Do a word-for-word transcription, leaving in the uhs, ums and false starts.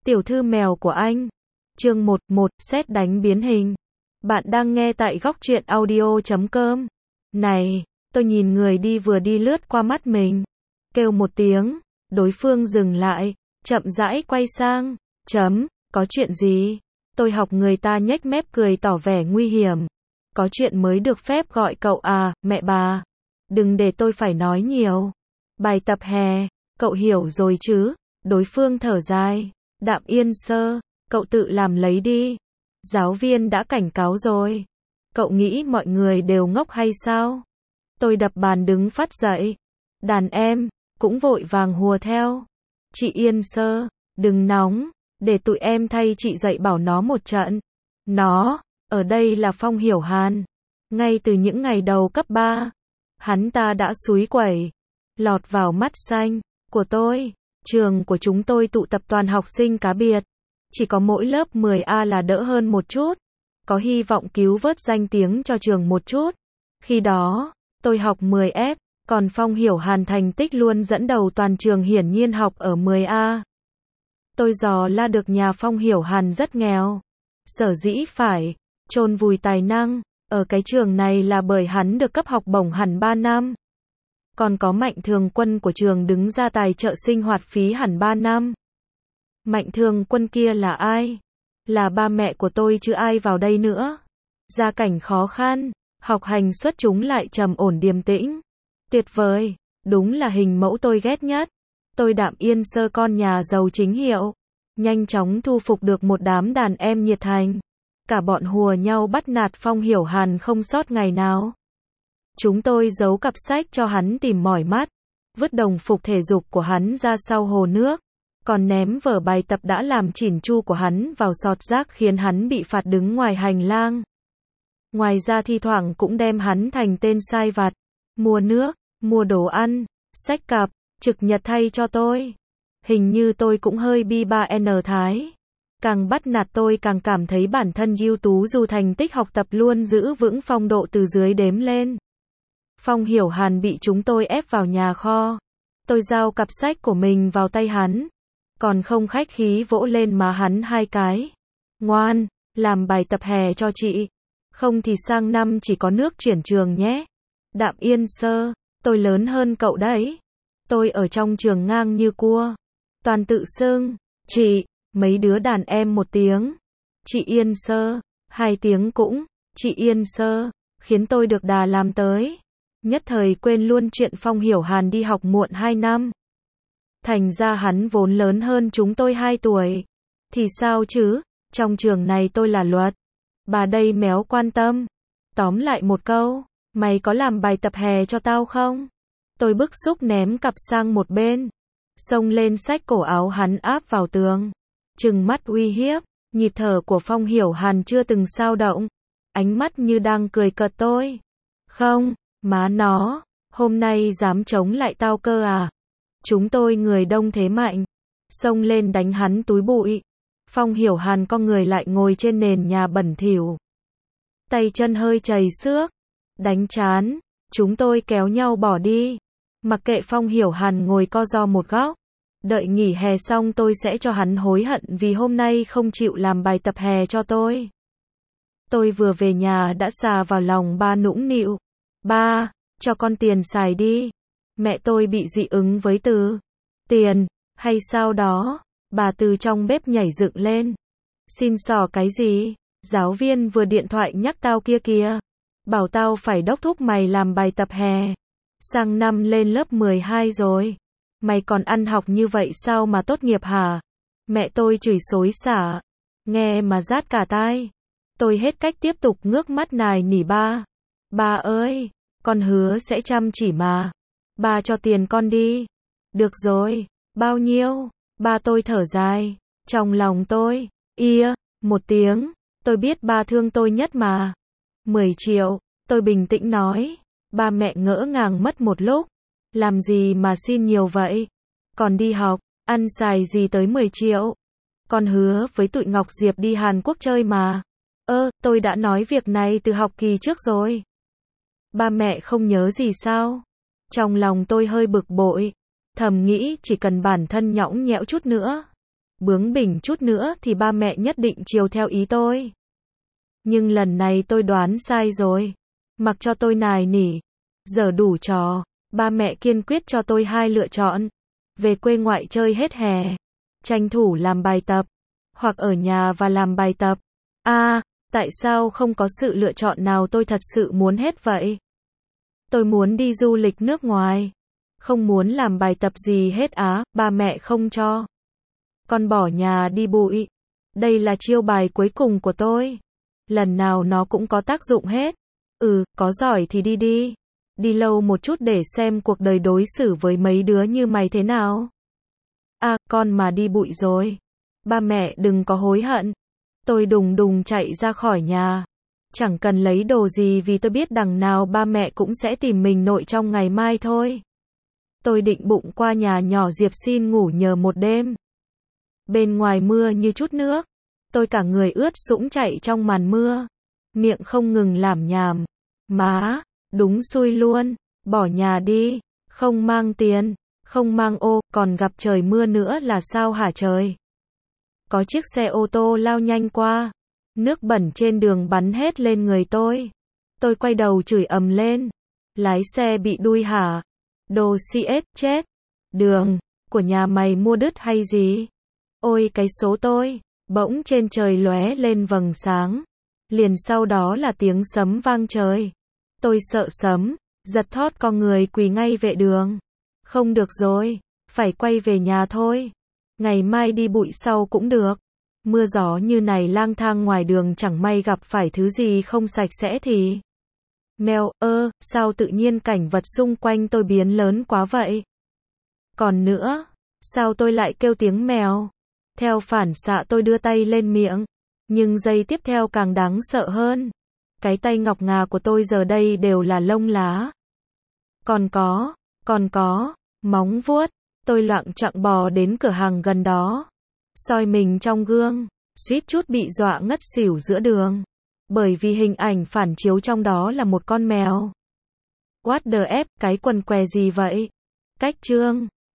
Tiểu thư mèo của anh. Chương một một, sét đánh biến hình. Bạn đang nghe tại góc truyện audio chấm com. Này, tôi nhìn người đi vừa đi lướt qua mắt mình. Kêu một tiếng, đối phương dừng lại, chậm rãi quay sang. Chấm, có chuyện gì? Tôi học người ta nhếch mép cười tỏ vẻ nguy hiểm. Có chuyện mới được phép gọi cậu à, mẹ bà. Đừng để tôi phải nói nhiều. Bài tập hè, cậu hiểu rồi chứ? Đối phương thở dài. Đạm Yên Sơ, cậu tự làm lấy đi. Giáo viên đã cảnh cáo rồi. Cậu nghĩ mọi người đều ngốc hay sao? Tôi đập bàn đứng phát dậy. Đàn em, cũng vội vàng hùa theo. Chị Yên Sơ, đừng nóng, để tụi em thay chị dạy bảo nó một trận. Nó, ở đây là Phong Hiểu Hàn. Ngay từ những ngày đầu cấp ba, hắn ta đã xúi quẩy, lọt vào mắt xanh của tôi. Trường của chúng tôi tụ tập toàn học sinh cá biệt. Chỉ có mỗi lớp mười A là đỡ hơn một chút. Có hy vọng cứu vớt danh tiếng cho trường một chút. Khi đó, tôi học mười F, còn Phong Hiểu Hàn thành tích luôn dẫn đầu toàn trường, hiển nhiên học ở mười A. Tôi dò la được nhà Phong Hiểu Hàn rất nghèo. Sở dĩ phải chôn vùi tài năng ở cái trường này là bởi hắn được cấp học bổng hẳn ba năm. Còn có Mạnh Thường Quân của trường đứng ra tài trợ sinh hoạt phí hẳn ba năm. Mạnh Thường Quân kia là ai? Là ba mẹ của tôi chứ ai vào đây nữa. Gia cảnh khó khăn, học hành xuất chúng lại trầm ổn điềm tĩnh. Tuyệt vời, đúng là hình mẫu tôi ghét nhất. Tôi Đạm Yên Sơ, con nhà giàu chính hiệu, nhanh chóng thu phục được một đám đàn em nhiệt thành. Cả bọn hùa nhau bắt nạt Phong Hiểu Hàn không sót ngày nào. Chúng tôi giấu cặp sách cho hắn tìm mỏi mắt, vứt đồng phục thể dục của hắn ra sau hồ nước, còn ném vở bài tập đã làm chỉn chu của hắn vào sọt rác khiến hắn bị phạt đứng ngoài hành lang. Ngoài ra thi thoảng cũng đem hắn thành tên sai vặt, mua nước, mua đồ ăn, xách cặp, trực nhật thay cho tôi. Hình như tôi cũng hơi bi ba N thái. Càng bắt nạt tôi càng cảm thấy bản thân ưu tú, dù thành tích học tập luôn giữ vững phong độ từ dưới đếm lên. Phong Hiểu Hàn bị chúng tôi ép vào nhà kho. Tôi giao cặp sách của mình vào tay hắn, còn không khách khí vỗ lên má hắn hai cái. Ngoan, làm bài tập hè cho chị. Không thì sang năm chỉ có nước chuyển trường nhé. Đạm Yên Sơ, tôi lớn hơn cậu đấy. Tôi ở trong trường ngang như cua. Toàn tự xưng, chị, mấy đứa đàn em một tiếng. Chị Yên Sơ, hai tiếng cũng, chị Yên Sơ, khiến tôi được đà làm tới. Nhất thời quên luôn chuyện Phong Hiểu Hàn đi học muộn hai năm. Thành ra hắn vốn lớn hơn chúng tôi hai tuổi. Thì sao chứ, trong trường này tôi là luật. Bà đây méo quan tâm. Tóm lại một câu, mày có làm bài tập hè cho tao không? Tôi bức xúc ném cặp sang một bên, xông lên xách cổ áo hắn áp vào tường, trừng mắt uy hiếp. Nhịp thở của Phong Hiểu Hàn chưa từng xao động, ánh mắt như đang cười cợt tôi. Không, má nó, hôm nay dám chống lại tao cơ à? Chúng tôi người đông thế mạnh, xông lên đánh hắn túi bụi. Phong Hiểu Hàn con người lại ngồi trên nền nhà bẩn thỉu, tay chân hơi chầy xước, đánh chán. Chúng tôi kéo nhau bỏ đi, mặc kệ Phong Hiểu Hàn ngồi co ro một góc. Đợi nghỉ hè xong tôi sẽ cho hắn hối hận vì hôm nay không chịu làm bài tập hè cho tôi. Tôi vừa về nhà đã xà vào lòng ba nũng nịu. Ba, cho con tiền xài đi. Mẹ tôi bị dị ứng với từ tiền, hay sao đó. Bà từ trong bếp nhảy dựng lên. Xin xỏ cái gì? Giáo viên vừa điện thoại nhắc tao kia kìa. Bảo tao phải đốc thúc mày làm bài tập hè. Sang năm lên lớp mười hai rồi. Mày còn ăn học như vậy sao mà tốt nghiệp hả? Mẹ tôi chửi xối xả. Nghe mà rát cả tai. Tôi hết cách tiếp tục ngước mắt nài nỉ ba. Ba ơi, con hứa sẽ chăm chỉ mà. Ba cho tiền con đi. Được rồi, bao nhiêu? Ba tôi thở dài. Trong lòng tôi, ia, một tiếng. Tôi biết ba thương tôi nhất mà. mười triệu, tôi bình tĩnh nói. Ba mẹ ngỡ ngàng mất một lúc. Làm gì mà xin nhiều vậy? Còn đi học, ăn xài gì tới mười triệu? Con hứa với tụi Ngọc Diệp đi Hàn Quốc chơi mà. Ơ, tôi đã nói việc này từ học kỳ trước rồi. Ba mẹ không nhớ gì sao? Trong lòng tôi hơi bực bội, thầm nghĩ chỉ cần bản thân nhõng nhẽo chút nữa, Bướng bỉnh chút nữa thì ba mẹ nhất định chiều theo ý tôi. Nhưng lần này tôi đoán sai rồi. Mặc cho tôi nài nỉ, giờ đủ trò, ba mẹ kiên quyết cho tôi hai lựa chọn. Về quê ngoại chơi hết hè, tranh thủ làm bài tập, hoặc ở nhà và làm bài tập. À, tại sao không có sự lựa chọn nào tôi thật sự muốn hết vậy? Tôi muốn đi du lịch nước ngoài, không muốn làm bài tập gì hết á, ba mẹ không cho. Con bỏ nhà đi bụi. Đây là chiêu bài cuối cùng của tôi. Lần nào nó cũng có tác dụng hết. Ừ, có giỏi thì đi đi. Đi lâu một chút để xem cuộc đời đối xử với mấy đứa như mày thế nào. À, con mà đi bụi rồi. Ba mẹ đừng có hối hận. Tôi đùng đùng chạy ra khỏi nhà. Chẳng cần lấy đồ gì vì tôi biết đằng nào ba mẹ cũng sẽ tìm mình nội trong ngày mai thôi. Tôi định bụng qua nhà nhỏ Diệp xin ngủ nhờ một đêm. Bên ngoài mưa như chút nước. Tôi cả người ướt sũng chạy trong màn mưa. Miệng không ngừng lảm nhảm. Má, đúng xui luôn. Bỏ nhà đi. Không mang tiền. Không mang ô, còn gặp trời mưa nữa là sao hả trời? Có chiếc xe ô tô lao nhanh qua. Nước bẩn trên đường bắn hết lên người tôi. Tôi quay đầu chửi ầm lên. Lái xe bị đuôi hả? Đồ xê ét chết. Đường của nhà mày mua đứt hay gì? Ôi cái số tôi. Bỗng trên trời lóe lên vầng sáng. Liền sau đó là tiếng sấm vang trời. Tôi sợ sấm, giật thót con người quỳ ngay vệ đường. Không được rồi, phải quay về nhà thôi. Ngày mai đi bụi sau cũng được. Mưa gió như này lang thang ngoài đường chẳng may gặp phải thứ gì không sạch sẽ thì. Mèo, ơ, sao tự nhiên cảnh vật xung quanh tôi biến lớn quá vậy? Còn nữa, sao tôi lại kêu tiếng mèo? Theo phản xạ tôi đưa tay lên miệng. Nhưng giây tiếp theo càng đáng sợ hơn. Cái tay ngọc ngà của tôi giờ đây đều là lông lá. Còn có, còn có, móng vuốt. Tôi loạng choạng bò đến cửa hàng gần đó. Soi mình trong gương, suýt chút bị dọa ngất xỉu giữa đường. Bởi vì hình ảnh phản chiếu trong đó là một con mèo. What the F, cái quần què gì vậy? Cách chương